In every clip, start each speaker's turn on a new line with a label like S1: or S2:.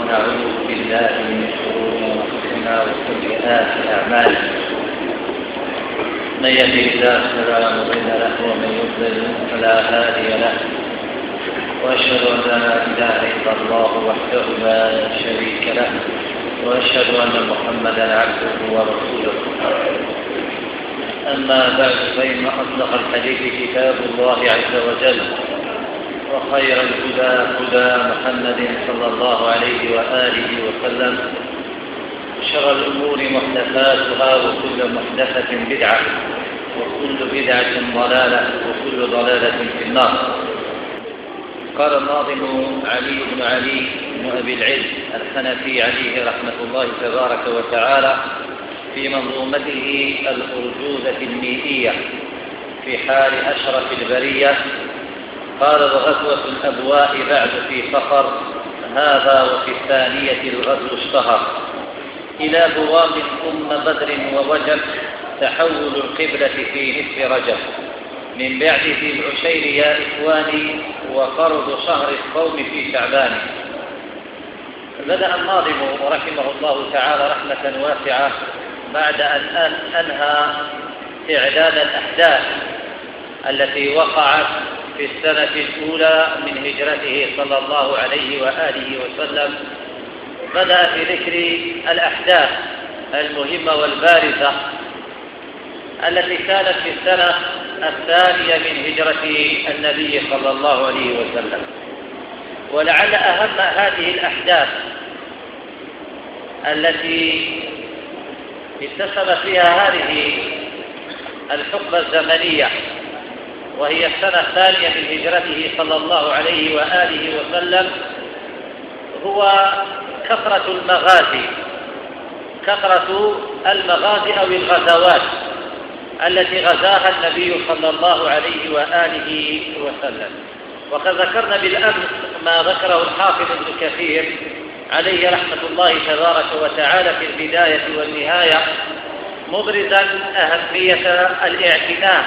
S1: ونعوذ بالله من شرور أنفسنا وسيئات أعمالنا. من يهده الله فلا مضل له ومن يضلل فلا هادي له، وأشهد أن لا إله إلا الله وحده لا شريك له، وأشهد أن محمدا عبده ورسوله. أما بعد، فإن أصدق الحديث كتاب الله عز وجل، وخير الهدى هدى محمد صلى الله عليه وآله وسلم، وشر الأمور محدثاتها، وكل محدثة بدعة، وكل بدعة ضلالة، وكل ضلالة في النار. قال الناظم علي بن علي بن أبي العز الحنفي عليه رحمة الله تبارك وتعالى في منظومته الأرجوزة الميئية في حال أشرف البرية، قال: وغزوة الأبواء بعد في فخر، هذا وفي الثانية الغزو اشتهر، إلى بوام بدر ووجب، تحول القبلة في نصف رجب، من بعد ذي العشير يا إخواني، وفرض شهر الصوم في شعبان. بدأ الناظم رحمه الله تعالى رحمة واسعة بعد أن أنهى إعداد الأحداث التي وقعت في السنة الأولى من هجرته صلى الله عليه وآله وسلم. بدأ في ذكر الأحداث المهمة والبارزة التي كانت في السنة الثانية من هجرة النبي صلى الله عليه وسلم. ولعل أهم هذه الأحداث التي اكتسب فيها هذه الحقبة الزمنية، وهي السنة الثانية من هجرته صلى الله عليه وآله وسلم، هو كثرة المغازي أو الغزوات التي غزاها النبي صلى الله عليه وآله وسلم. وقد ذكرنا بالأمس ما ذكره الحافظ ابن كثير عليه رحمة الله تبارك وتعالى في البداية والنهاية، مبرزا أهمية الاعتناء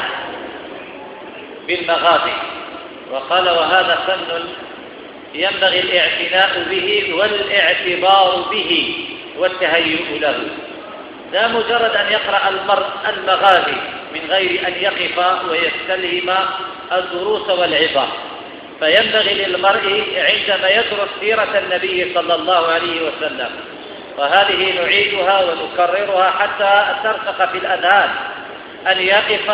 S1: بالمغازي، وقال: وهذا فن ينبغي الاعتناء به والاعتبار به والتهيؤ له، لا مجرد أن يقرأ المرء المغازي من غير أن يقف ويستلهم الدروس والعظات. فينبغي للمرء عندما يدرس سيرة النبي صلى الله عليه وسلم، وهذه نعيدها ونكررها حتى ترسخ في الأذهان، أن يقف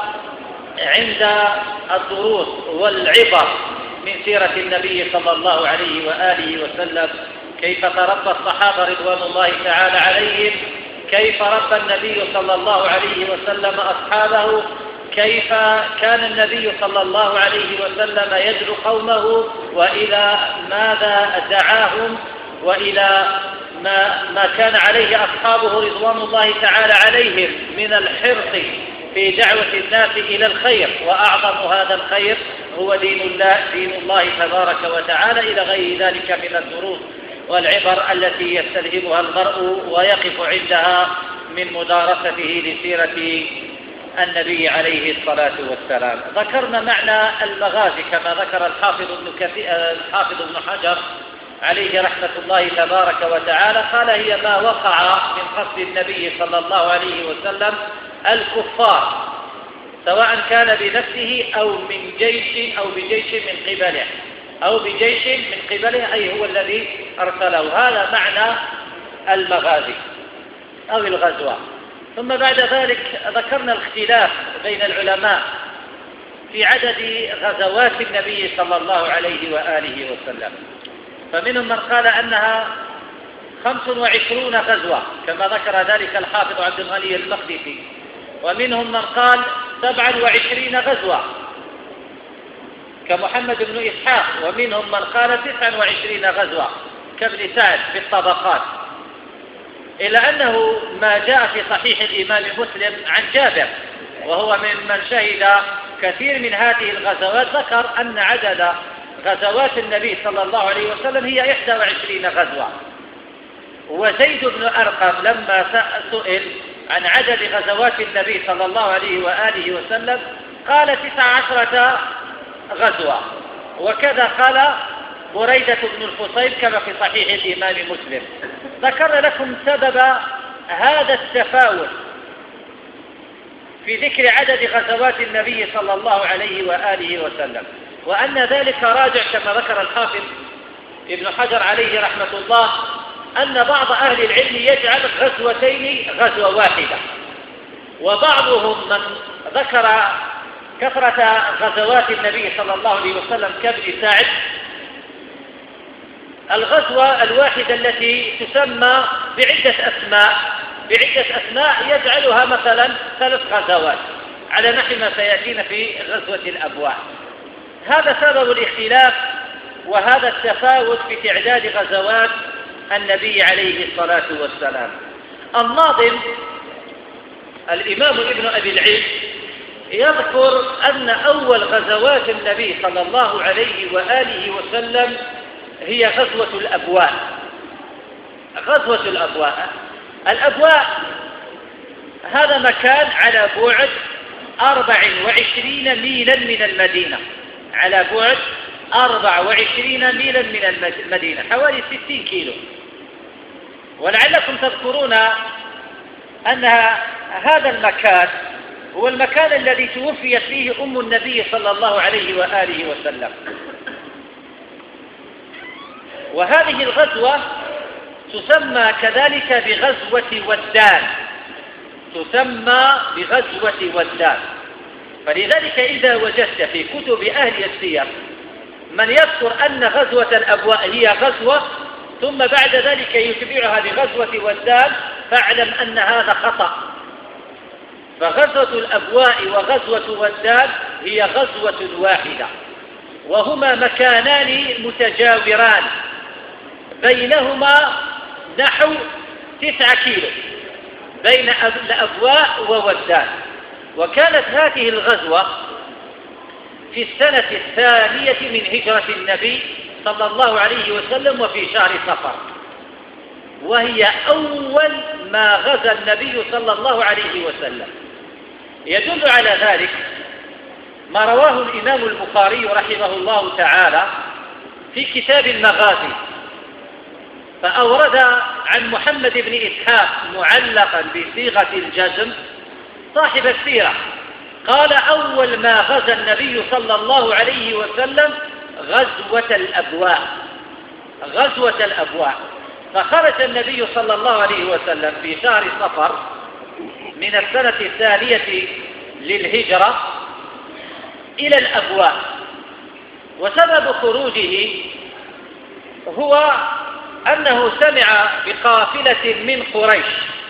S1: عند الدروس والعبر من سيرة النبي صلى الله عليه وآله وسلم، كيف تربى الصحابة رضوان الله تعالى عليهم، كيف ربى النبي صلى الله عليه وسلم أصحابه، كيف كان النبي صلى الله عليه وسلم يدعو قومه، وإلى ماذا دعاهم، وإلى ما كان عليه أصحابه رضوان الله تعالى عليهم من الحرص في دعوة الناس إلى الخير. وأعظم هذا الخير هو دين الله تبارك وتعالى، إلى غير ذلك من الدروس والعبر التي يستلهمها المرء ويقف عندها من مدارسته لسيرة النبي عليه الصلاة والسلام. ذكرنا معنى المغازي كما ذكر الحافظ ابن حجر عليه رحمة الله تبارك وتعالى، قال: هي ما وقع من قصد النبي صلى الله عليه وسلم الكفار، سواء كان بنفسه أو من جيش أو بجيش من قبله، أو بجيش من قبله، أي هو الذي أرسله. هذا معنى المغازي أو الغزوة. ثم بعد ذلك ذكرنا الاختلاف بين العلماء في عدد غزوات النبي صلى الله عليه وآله وسلم، فمنهم من قال أنها 25 غزوة كما ذكر ذلك الحافظ عبد الغني المقدسي، ومنهم من قال 27 غزوة كمحمد بن إسحاق، ومنهم من قال 29 غزوة كابن سعد في الطبقات. إلا أنه ما جاء في صحيح الإمام مسلم عن جابر، وهو ممن شهد كثير من هذه الغزوات، ذكر أن عدد غزوات النبي صلى الله عليه وسلم هي 21 غزوة. وزيد بن أرقم لما سئل عن عدد غزوات النبي صلى الله عليه وآله وسلم قال 19 غزوة، وكذا قال بريدة بن الفصيل كما في صحيح الإمام مسلم. ذكر لكم سبب هذا التفاوت في ذكر عدد غزوات النبي صلى الله عليه وآله وسلم، وأن ذلك راجع كما ذكر الحافظ ابن حجر عليه رحمة الله أن بعض أهل العلم يجعل غزوتين غزوة واحدة، وبعضهم من ذكر كثرة غزوات النبي صلى الله عليه وسلم كابن ساعد الغزوة الواحدة التي تسمى بعدة أسماء يجعلها مثلا 3 غزوات على نحو ما سيأتينا في غزوة الأبواء. هذا سبب الاختلاف وهذا التفاوت في تعداد غزوات النبي عليه الصلاة والسلام. الناظم الإمام ابن أبي العز يذكر أن أول غزوات النبي صلى الله عليه وآله وسلم هي غزوة الأبواء. غزوة الأبواء هذا مكان على بعد 24 ميلا من المدينة، على بعد 24 ميلا من المدينة، حوالي 60 كيلو. ولعلكم تذكرون أن هذا المكان هو المكان الذي توفيت فيه أم النبي صلى الله عليه وآله وسلم. وهذه الغزوة تسمى كذلك بغزوة ودان، تسمى بغزوة ودان. فلذلك إذا وجدت في كتب أهل السير من يذكر أن غزوة الأبواء هي غزوة ثم بعد ذلك يتبعها بغزوة ودان فاعلم أن هذا خطأ. فغزوة الأبواء وغزوة ودان هي غزوة واحدة، وهما مكانان متجاوران بينهما نحو 9 كيلو بين الأبواء وودان. وكانت هذه الغزوة في السنة 2 من هجرة النبي صلى الله عليه وسلم وفي شهر صفر، وهي أول ما غزا النبي صلى الله عليه وسلم. يدل على ذلك ما رواه الإمام البخاري رحمه الله تعالى في كتاب المغازي، فأورد عن محمد بن إسحاق معلقا بصيغة الجزم صاحب السيرة قال: أول ما غزا النبي صلى الله عليه وسلم غزوة الأبواء. غزوة الأبواء، فخرج النبي صلى الله عليه وسلم في شهر صفر من السنة 2 للهجرة إلى الأبواء. وسبب خروجه هو أنه سمع بقافلة من قريش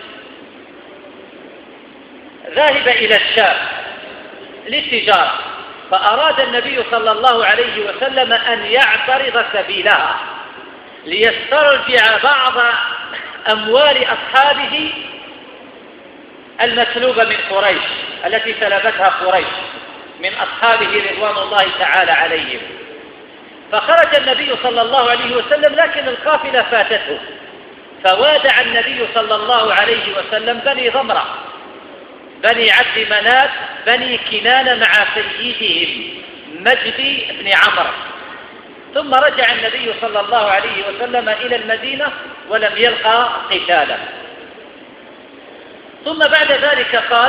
S1: ذاهب إلى الشام للتجارة، فأراد النبي صلى الله عليه وسلم أن يعترض سبيلها ليسترجع بعض أموال أصحابه المسلوبة من قريش التي سلبتها قريش من أصحابه رضوان الله تعالى عليهم. فخرج النبي صلى الله عليه وسلم لكن القافلة فاتته، فوادع النبي صلى الله عليه وسلم بني ضمرة بني عبد مناف بني كنانة مع سيدهم مجدي بن عمرو، ثم رجع النبي صلى الله عليه وسلم إلى المدينة ولم يلقى قتالا. ثم بعد ذلك قال: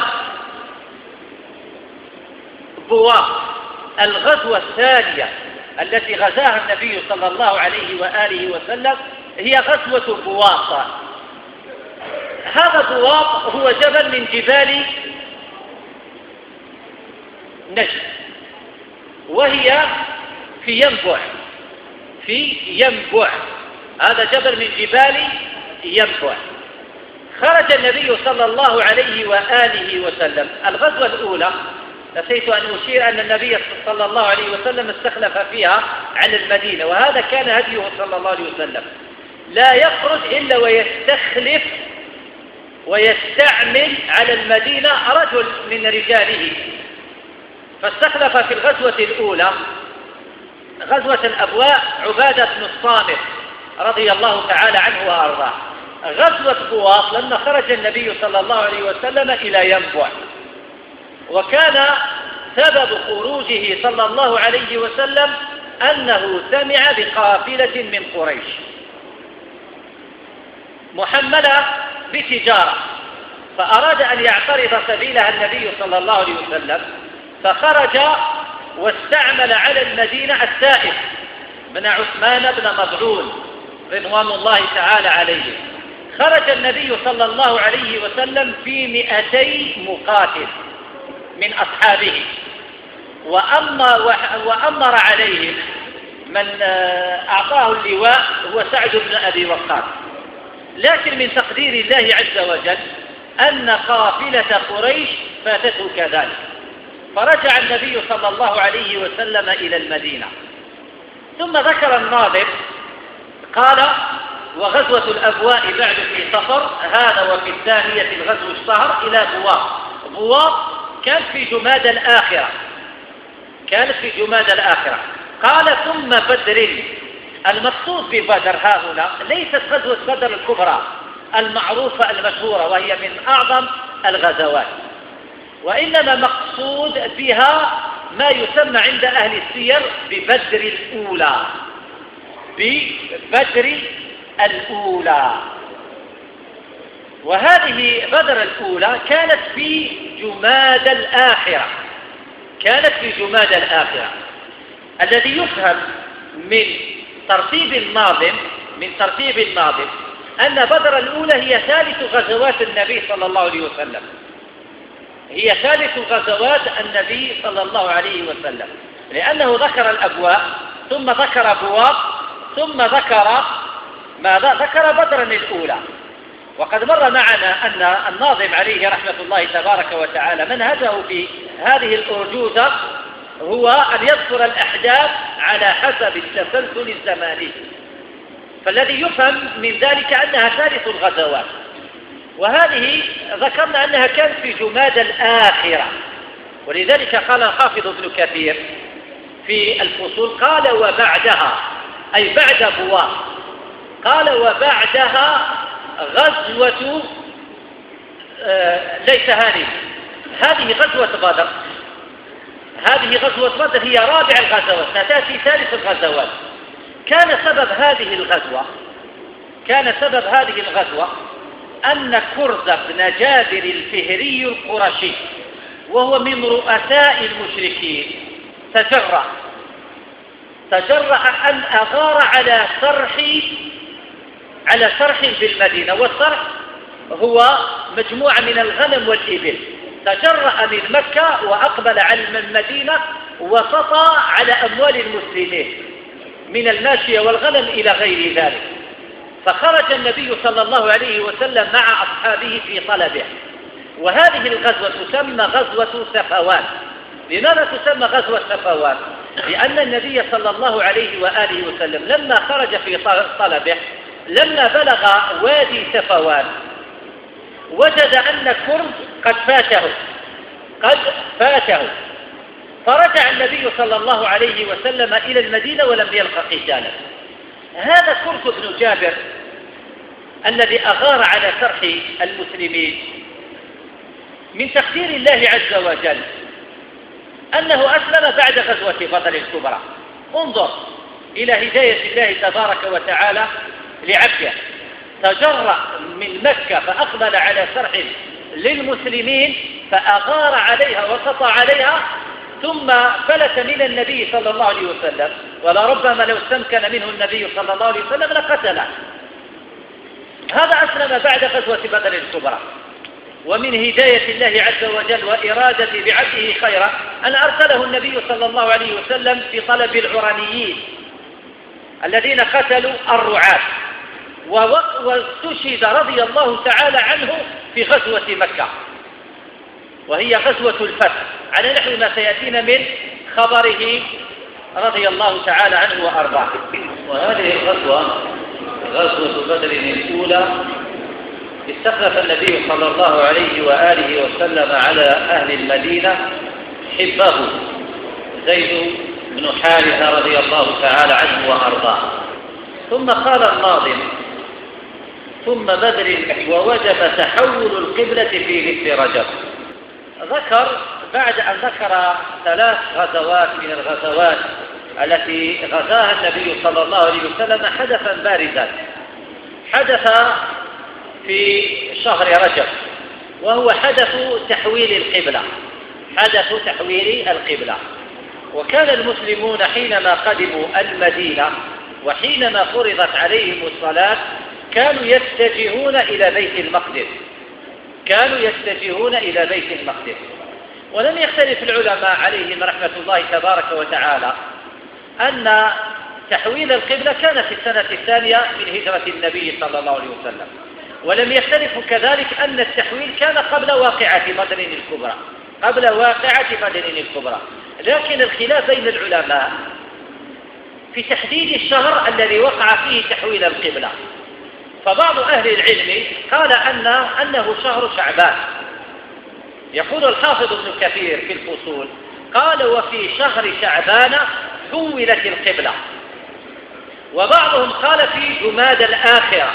S1: بواق. الغزوة الثانية التي غزاها النبي صلى الله عليه وآله وسلم هي غزوة بواق. هذا بواق هو جبل من جبال نجد، وهي في ينبع. هذا جبل من جبال ينبع. خرج النبي صلى الله عليه وآله وسلم. الغزوة الأولى نسيت أن أشير أن النبي صلى الله عليه وسلم استخلف فيها على المدينة، وهذا كان هديه صلى الله عليه وسلم، لا يخرج إلا ويستخلف ويستعمل على المدينة رجل من رجاله. فاستخلف في الغزوة الأولى غزوة الأبواء عبادة بن الصامت رضي الله تعالى عنه وأرضاه. غزوة بواط لما خرج النبي صلى الله عليه وسلم إلى ينبع، وكان سبب خروجه صلى الله عليه وسلم أنه سمع بقافلة من قريش محملة بتجارة، فأراد أن يعترض سبيلها النبي صلى الله عليه وسلم، فخرج واستعمل على المدينة السائق من عثمان بن مظعون رضوان الله تعالى عليه. خرج النبي صلى الله عليه وسلم في 200 مقاتل من أصحابه، وأمر عليهم من أعطاه اللواء هو سعد بن أبي وقاص. لكن من تقدير الله عز وجل أن قافلة قريش فاتته كذلك، فرجع النبي صلى الله عليه وسلم إلى المدينة. ثم ذكر الناظم قال: وغزوة الأبواء بعد في صفر، هذا وفي الثانية الغزو اشتهر إلى بواط. بواط كانت في جماد الآخرة، قال: ثم بدر. المقصود ببدر هنا ليست غزوة بدر الكبرى المعروفة المشهورة وهي من أعظم الغزوات، وإنما مقصود بها ما يسمى عند أهل السير ببدر الأولى. وهذه بدر الأولى كانت في جماد الآخرة، الذي يفهم من ترتيب الناظم أن بدر الأولى هي ثالث غزوات النبي صلى الله عليه وسلم، لأنه ذكر الأبواء ثم ذكر بواط ثم ذكر بدرا الأولى. وقد مر معنا أن الناظم عليه رحمة الله تبارك وتعالى منهجه في هذه الأرجوزة هو أن يذكر الأحداث على حسب التسلسل الزماني، فالذي يفهم من ذلك أنها ثالث الغزوات. وهذه ذكرنا أنها كانت في جماد الآخرة، ولذلك قال الحافظ ابن كثير في الفصول قال: وبعدها، أي بعد بواط، قال: وبعدها غزوة ليس هذه غزوة بدر. هذه غزوة بدر هي رابع الغزوات، ستأتي ثالث الغزوات. كان سبب هذه الغزوة أن كرز بن جابر الفهري القرشي، وهو من رؤساء المشركين، تجرأ أن أغار على صرح بالمدينة، والصرح هو مجموعة من الغنم والإبل. تجرأ من مكة وأقبل على المدينة وسطى على أموال المسلمين من الماشية والغنم إلى غير ذلك. فخرج النبي صلى الله عليه وسلم مع أصحابه في طلبه. وهذه الغزوة تسمى غزوة صفوان. لماذا تسمى غزوة صفوان؟ لأن النبي صلى الله عليه وآله وسلم لما خرج في طلبه، لما بلغ وادي صفوان وجد أن كرز قد فاته، فرجع النبي صلى الله عليه وسلم إلى المدينة ولم يلق قتالا. هذا كرز بن جابر الذي أغار على سرح المسلمين، من تقدير الله عز وجل أنه أسلم بعد غزوة بدر الكبرى. انظر إلى هداية الله تبارك وتعالى لعبده، تجرأ من مكة فأقبل على سرح للمسلمين فأغار عليها وسطى عليها، ثم فلت من النبي صلى الله عليه وسلم، ولربما لو استمكن منه النبي صلى الله عليه وسلم لقتله. هذا أسلم بعد غزوة بدر الكبرى. ومن هداية الله عز وجل وإرادة بعبده خيرا أن أرسله النبي صلى الله عليه وسلم في طلب العرانيين الذين قتلوا الرعاة، واستشهد رضي الله تعالى عنه في غزوة مكة، وهي غزوة الفتح على نحو ما سيأتينا من خبره رضي الله تعالى عنه وأرضاه. وهذه الغزوة غزوة بدر الأولى استخلف النبي صلى الله عليه وآله وسلم على أهل المدينة حبه زيد بن حارثة رضي الله تعالى عنه وأرضاه. ثم قال الناظم: ثم بدر ووجب تحول القبلة في مثل رجب. ذكر بعد أن ذكر 3 غزوات من الغزوات التي غزاها النبي صلى الله عليه وسلم حدثا بارزا، حدث في شهر رجب، وهو حدث تحويل القبلة، حدث تحويل القبلة. وكان المسلمون حينما قدموا المدينة وحينما فرضت عليهم الصلاة كانوا يتجهون إلى بيت المقدس، كانوا يتجهون إلى بيت المقدس. ولم يختلف العلماء عليهم رحمة الله تبارك وتعالى أن تحويل القبلة كان في السنة الثانية من هجرة النبي صلى الله عليه وسلم، ولم يختلفوا كذلك أن التحويل كان قبل واقعة بدر الكبرى، قبل واقعة بدر الكبرى. لكن الخلاف بين العلماء في تحديد الشهر الذي وقع فيه تحويل القبلة. فبعض أهل العلم قال أنه شهر شعبان. يقول الحافظ ابن كثير في الفصول قال: وفي شهر شعبان حولت القبلة. وبعضهم قال في جماد الآخرة،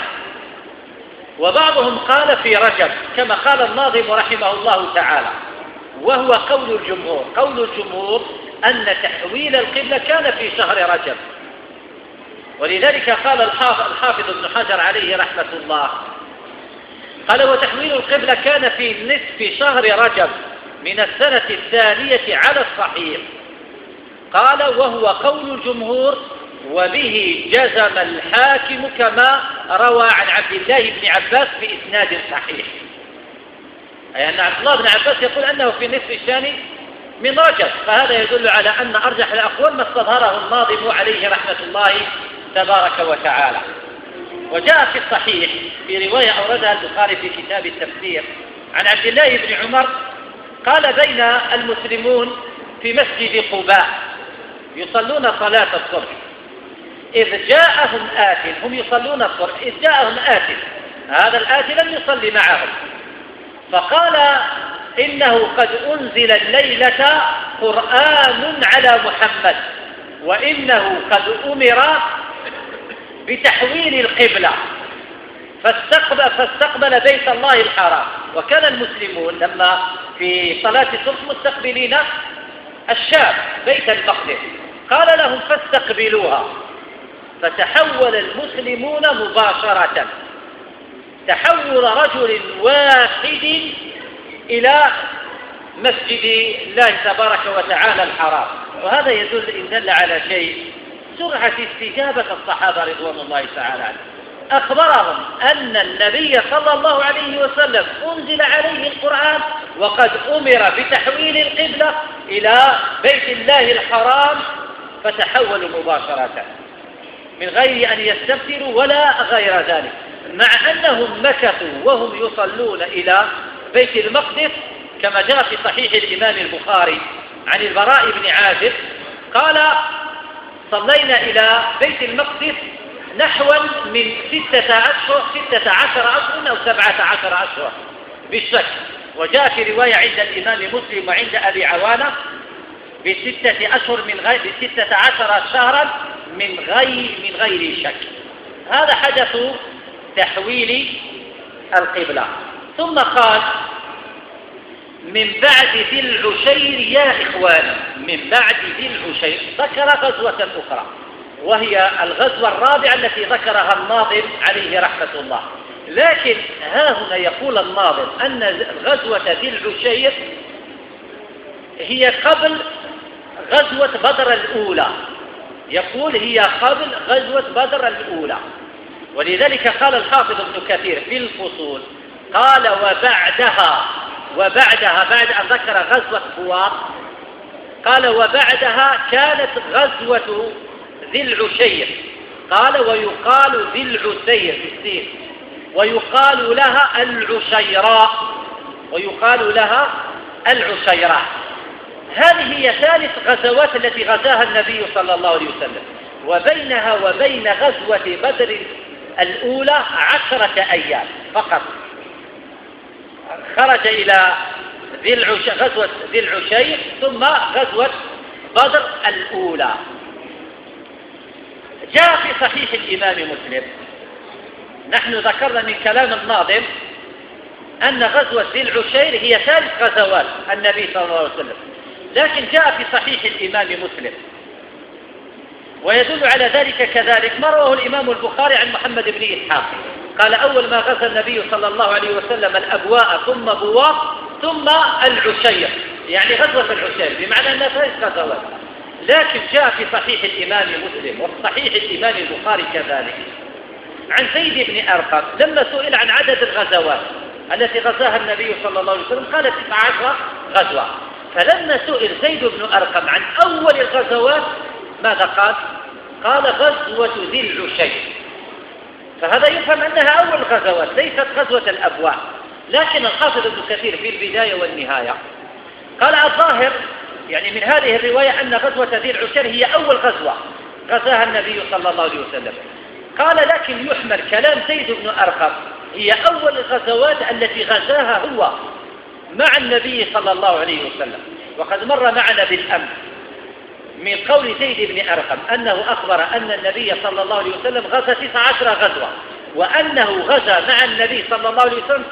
S1: وبعضهم قال في رجب كما قال الناظم رحمه الله تعالى، وهو قول الجمهور. قول الجمهور أن تحويل القبلة كان في شهر رجب، ولذلك قال الحافظ ابن حجر عليه رحمة الله قال: وتحويل القبلة كان في نصف شهر رجب من السنة الثانية على الصحيح. قال: وهو قول الجمهور، وبه جزم الحاكم كما روى عن عبد الله بن عباس بإسناد صحيح. أي أن عبد الله بن عباس يقول أنه في النصف الثاني من رجب، فهذا يدل على أن أرجح الأقوال ما استظهره الناظم عليه رحمة الله تبارك وتعالى. وجاء في الصحيح في رواية أوردها البخاري في كتاب التفسير عن عبد الله بن عمر قال: بين المسلمون في مسجد قباء يصلون صلاة الصبح إذ جاءهم آت، هم يصلون الصبح إذ جاءهم آت، هذا الآت لم يصلي معهم، فقال: إنه قد أنزل الليلة قرآن على محمد، وإنه قد أمر بتحويل القبلة فاستقبل بيت الله الحرام. وكان المسلمون لما في صلاة الصبح مستقبلين الشام بيت المقدس، قال لهم: فاستقبلوها. فتحول المسلمون مباشرة، تحول رجل واحد إلى مسجد الله تبارك وتعالى الحرام. وهذا إن دل على شيء سرعة استجابة الصحابة رضوان الله تعالى عنهم. أخبرهم أن النبي صلى الله عليه وسلم أنزل عليه القرآن وقد أمر بتحويل القبلة إلى بيت الله الحرام، فتحولوا مباشرة من غير أن يستفتروا ولا غير ذلك، مع أنهم مكثوا وهم يصلون إلى بيت المقدس كما جاء في صحيح الإمام البخاري عن البراء بن عازب قال: صلينا إلى بيت المقدس نحو من 16 أشهر أو 17 أشهر بالشك. وجاء في رواية عند الإمام مسلم وعند أبي عوانة ب16 شهرا من غير شك. هذا حدث تحويل القبلة. ثم قال: من بعد ذي العشير يا إخواني، من بعد ذي العشير ذكر غزوة أخرى، وهي الغزوة الرابعة التي ذكرها الناظم عليه رحمة الله. لكن ها هنا يقول الناظم أن غزوة ذي العشير هي قبل غزوة بدر الأولى، يقول هي قبل غزوة بدر الأولى. ولذلك قال الحافظ ابن كثير في الفصول قال: وبعدها بعد أن ذكر غزوة بوار قال: وبعدها كانت غزوة ذي العشير. قال: ويقال ذي العسير بالسين، ويقال لها العشيراء، ويقال لها العشيراء. هذه هي ثالث غزوات التي غزاها النبي صلى الله عليه وسلم، وبينها وبين غزوة بدر الأولى 10 أيام فقط. خرج إلى غزوة ذي العشير ثم غزوة بدر الأولى. جاء في صحيح الإمام مسلم، نحن ذكرنا من كلام الناظم أن غزوة ذي العشير هي ثالث غزوات النبي صلى الله عليه وسلم، لكن جاء في صحيح الإمام مسلم ويدل على ذلك كذلك ما رواه الإمام البخاري عن محمد بن إسحاق قال أول ما غزا النبي صلى الله عليه وسلم الأبواء ثم بواق ثم العشير، يعني غزوة العشير، بمعنى أنها 3 غزوات. لكن جاء في صحيح الإمام مسلم وفي صحيح الإمام البخاري كذلك عن زيد بن أرقم لما سئل عن عدد الغزوات التي غزاها النبي صلى الله عليه وسلم قال 19 غزوة. فلما سئل زيد بن أرقم عن أول الغزوات ماذا قال؟ قال غزوة ذي العشير. فهذا يفهم أنها أول غزوات ليست غزوة الأبواء. لكن الحافظ ابن كثير في البداية والنهاية قال الظاهر يعني من هذه الرواية أن غزوة ذي العشير هي أول غزوة غزاها النبي صلى الله عليه وسلم. قال لكن يحمل كلام زيد بن أرقم هي أول الغزوات التي غزاها هو مع النبي صلى الله عليه وسلم. وقد مر معنا بالأمس من قول زيد بن أرقم أنه أخبر أن النبي صلى الله عليه وسلم غزا 19 غزوة وأنه غزا مع النبي صلى الله عليه وسلم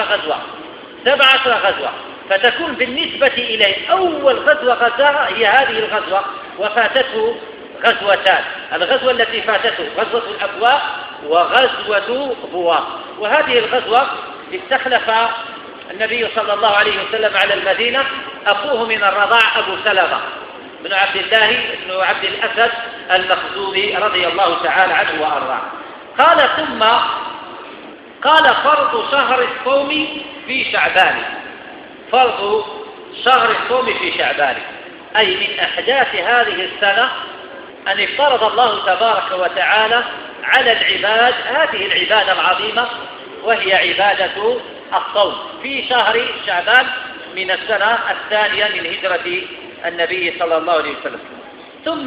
S1: 17 غزوة. فتكون بالنسبة إليه أول غزوة غزاها هي هذه الغزوة وفاتته غزوتان. الغزوة التي فاتته غزوة الأبواء وغزوة بواق. وهذه الغزوة استخلف النبي صلى الله عليه وسلم على المدينة أخوه من الرضاع أبو سلمة بن عبد الله بن عبد الأسد المخزومي رضي الله تعالى عنه وأرضاه. قال ثم قال فرض شهر الصوم في شعبان. فرض شهر الصوم في شعبان أي من أحداث هذه السنة أن افترض الله تبارك وتعالى على العباد هذه العبادة العظيمة وهي عبادة الصوم في شهر شعبان من السنة الثانية من هجرة النبي صلى الله عليه وسلم. ثم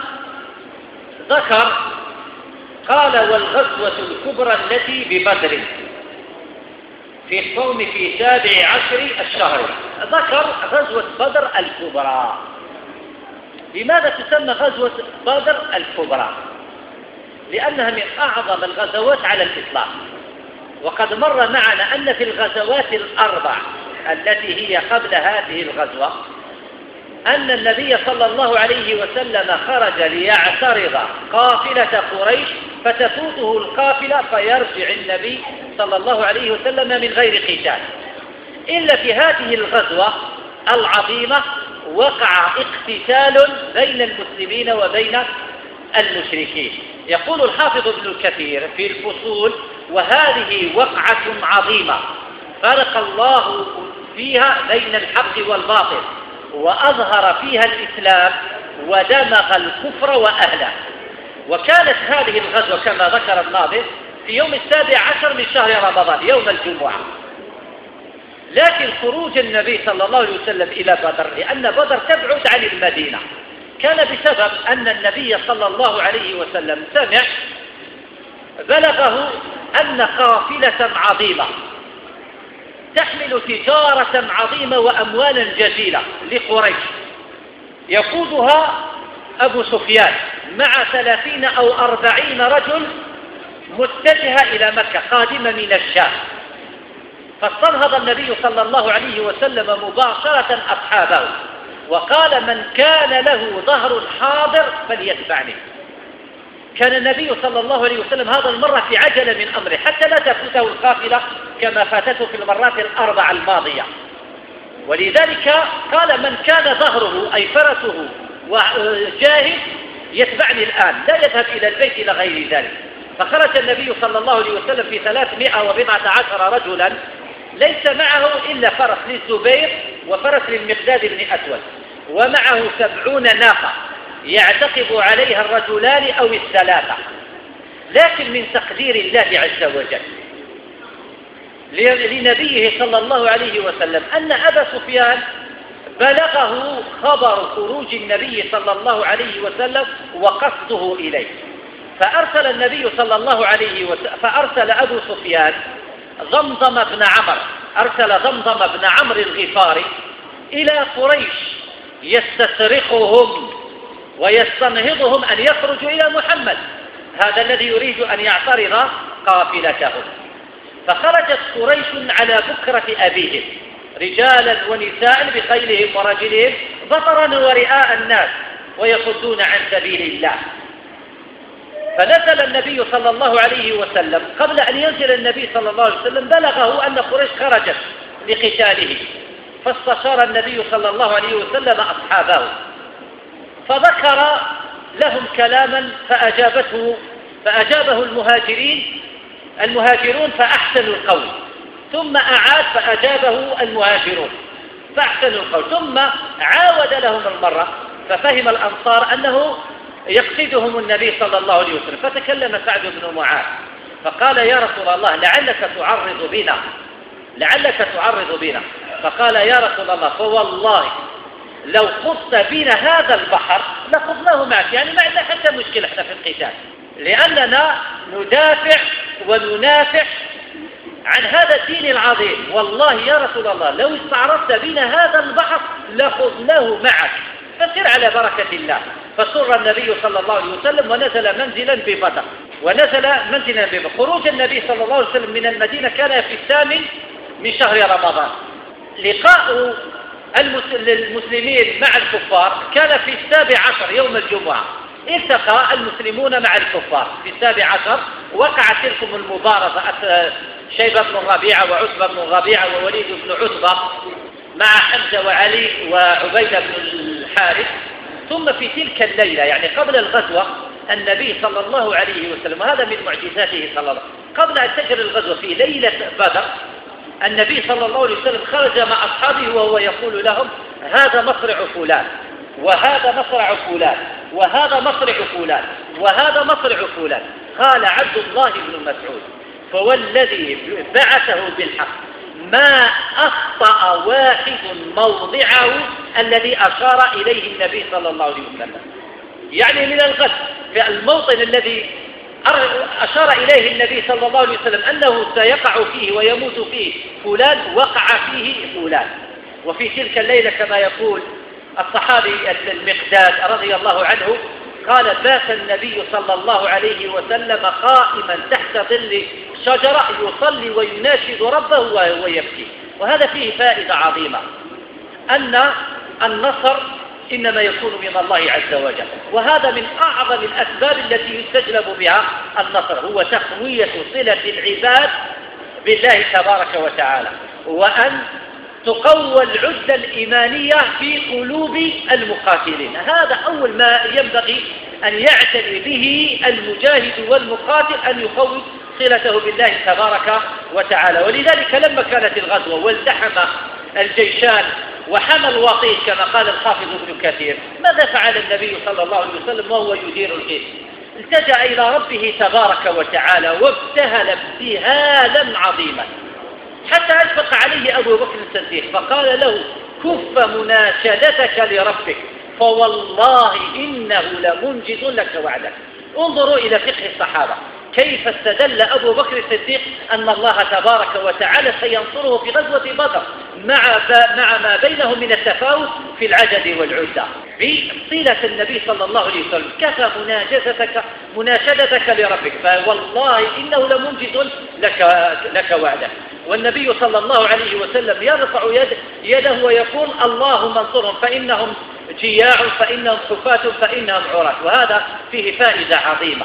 S1: ذكر قال والغزوة الكبرى التي ببدر في الصوم في 17 الشهر. ذكر غزوة بدر الكبرى. لماذا تسمى غزوة بدر الكبرى؟ لأنها من أعظم الغزوات على الإطلاق. وقد مر معنا أن في الغزوات ال4 التي هي قبل هذه الغزوة أن النبي صلى الله عليه وسلم خرج ليعترض قافلة قريش فتفوته القافلة فيرجع النبي صلى الله عليه وسلم من غير قتال. إلا في هذه الغزوة العظيمة وقع اقتتال بين المسلمين وبين المشركين. يقول الحافظ ابن كثير في الفصول وهذه وقعة عظيمة فرق الله فيها بين الحق والباطل وأظهر فيها الإسلام ودمغ الكفر وأهله. وكانت هذه الغزوة كما ذكر الناظر في يوم 17 من شهر رمضان يوم الجمعة. لكن خروج النبي صلى الله عليه وسلم إلى بدر لأن بدر تبعد عن المدينة كان بسبب أن النبي صلى الله عليه وسلم سمع بلغه أن قافلة عظيمة تحمل تجارة عظيمة وأموالا جزيلة لقريش يقودها أبو سفيان مع 30 أو 40 رجل متجهة إلى مكة قادمة من الشام. فاستنهض النبي صلى الله عليه وسلم مباشرة أصحابه وقال من كان له ظهر حاضر فليتبعني. كان النبي صلى الله عليه وسلم هذا المرة في عجلة من أمره حتى لا تفوته القافلة كما فاتته في المرات ال4 الماضية. ولذلك قال من كان ظهره أي فرسه وجاهز يتبعني الآن لا يذهب إلى البيت إلى غير ذلك. فخرج النبي صلى الله عليه وسلم في 314 رجلا ليس معه إلا فرس للزبير وفرس للمقداد بن أسود ومعه 70 ناقة يعتقب عليها الرجلان أو الثلاثة. لكن من تقدير الله عز وجل لنبيه صلى الله عليه وسلم أن أبا سفيان بلغه خبر خروج النبي صلى الله عليه وسلم وقصده إليه. فأرسل النبي صلى الله عليه وسلم فأرسل أبو سفيان ضمضم بن عمرو أرسل ضمضم بن عمرو الغفاري إلى قريش يستصرخهم ويستنهضهم أن يخرجوا إلى محمد هذا الذي يريد أن يعترض قافلتهم. فخرجت قريش على بكرة أبيهم رجالا ونساء بخيلهم ورجلهم بطرا ورئاء الناس ويصدون عن سبيل الله فنزل النبي صلى الله عليه وسلم. قبل أن ينزل النبي صلى الله عليه وسلم بلغه أن قريش خرجت لقتاله، فاستشار النبي صلى الله عليه وسلم أصحابه فذكر لهم كلاما فأجابه المهاجرون فأحسنوا القول، ثم أعاد فأجابه المهاجرون فأحسنوا القول، ثم عاود لهم المرة، ففهم الأنصار أنه يقصدهم النبي صلى الله عليه وسلم. فتكلم سعد بن معاذ فقال: يا رسول الله لعلك تعرض بنا. فقال: يا رسول الله فوالله لو خضت بنا هذا البحر لخضناه معك، يعني ما عندنا حتى مشكلة احنا في القتال، لأننا ندافع وننافع عن هذا الدين العظيم. والله يا رسول الله لو استعرضت بنا هذا البحر لخضناه معك، فسر على بركة الله. فسر النبي صلى الله عليه وسلم ونزل منزلا ببدر. خروج النبي صلى الله عليه وسلم من المدينة كان في 8 من شهر رمضان. لقاء المسلمين مع الكفار كان في 17 يوم الجمعة. التقى المسلمون مع الكفار في 17. وقعت تلكم المبارزة، شيبة بن ربيعة وعتبة بن ربيعة ووليد بن عتبة مع حمزة وعلي وعبيدة بن الحارث. ثم في تلك الليلة، يعني قبل الغزوة، النبي صلى الله عليه وسلم، وهذا من معجزاته صلى الله عليه وسلم، قبل أن تجري الغزوة في ليلة بدر النبي صلى الله عليه وسلم خرج مع أصحابه وهو يقول لهم: هذا مصرع فلان، وهذا مصرع فلان، وهذا مصرع فلان، وهذا مصرع فلان. قال عبد الله بن مسعود: فوالذي بعثه بالحق ما أخطأ واحد موضعه الذي أشار إليه النبي صلى الله عليه وسلم. يعني من الغد في الموطن الذي أشار إليه النبي صلى الله عليه وسلم أنه سيقع فيه ويموت فيه فلان، وقع فيه فلان. وفي تلك الليلة كما يقول الصحابي المقداد رضي الله عنه قال: بات النبي صلى الله عليه وسلم قائما تحت ظل شجرة يصلي ويناشد ربه ويبكي. وهذا فيه فائدة عظيمة، أن النصر إنما يكون من الله عز وجل، وهذا من أعظم الأسباب التي يستجلب بها النصر، هو تقوية صلة العباد بالله تبارك وتعالى، وأن تقوى العدة الإيمانية في قلوب المقاتلين. هذا أول ما ينبغي أن يعتني به المجاهد والمقاتل، أن يقوي صلته بالله تبارك وتعالى. ولذلك لما كانت الغزوة والتحم الجيشان وحمى الوطيس كما قال الحافظ ابن كثير، ماذا فعل النبي صلى الله عليه وسلم وهو يدير الجيش؟ التجأ إلى ربه تبارك وتعالى وابتهل ابتهالا عظيما، حتى أشفق عليه أبو بكر الصديق فقال له: كف مناشدتك لربك فوالله إنه لمنجز لك وعده. انظروا إلى فقه الصحابة كيف استدل أبو بكر الصديق أن الله تبارك وتعالى سينصره في غزوة بدر مع ما بينهم من التفاوت في العدد والعدة. في صلة النبي صلى الله عليه وسلم: كفى مناشدتك لربك فوالله إنه لمنجز لك وعده. والنبي صلى الله عليه وسلم يرفع يده ويقول: اللهم انصرهم فإنهم جياع، فإنهم حفاة، فإنهم عراة. وهذا فيه فائدة عظيمة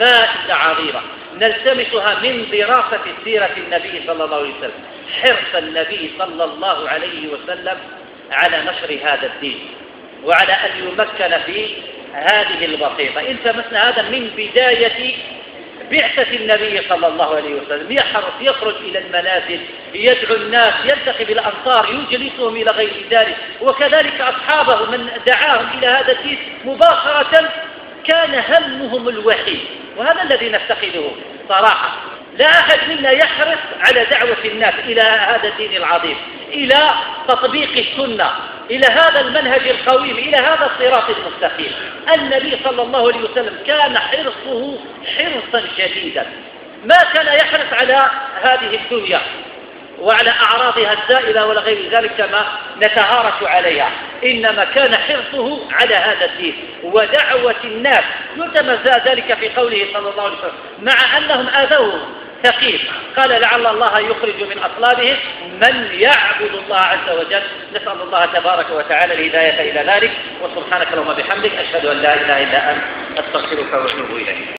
S1: نلتمسها من دراسة سيرة النبي صلى الله عليه وسلم، حرص النبي صلى الله عليه وسلم على نشر هذا الدين وعلى أن يمكن في هذه البسيطة. التمسنا هذا من بداية بعثة النبي صلى الله عليه وسلم، يحرص يخرج إلى المنازل يدعو الناس، يلتقي بالأنصار يجلسهم إلى غير ذلك، وكذلك أصحابه من دعاهم إلى هذا الدين مباشرة كان همهم الوحيد. وهذا الذي نفتقده صراحة. لا أحد منا يحرص على دعوة الناس إلى هذا الدين العظيم، إلى تطبيق السنة، إلى هذا المنهج القويم، إلى هذا الصراط المستقيم. النبي صلى الله عليه وسلم كان حرصه حرصا شديدا، ما كان يحرص على هذه الدنيا وعلى أعراضها الزائلة ولا غير ذلك كما نتهارش عليها، إنما كان حرصه على هذا الدين ودعوة الناس. يتمزى ذلك في قوله صلى الله عليه وسلم: مع أنهم آذوه ثقيل قال: لعل الله يخرج من أصلابهم من يعبد الله عز وجل. نسأل الله تبارك وتعالى الهداية إلى ذلك. وسبحانك اللهم وبحمدك أشهد أن لا إله إلا أنت أستغفرك وأتوب إليك.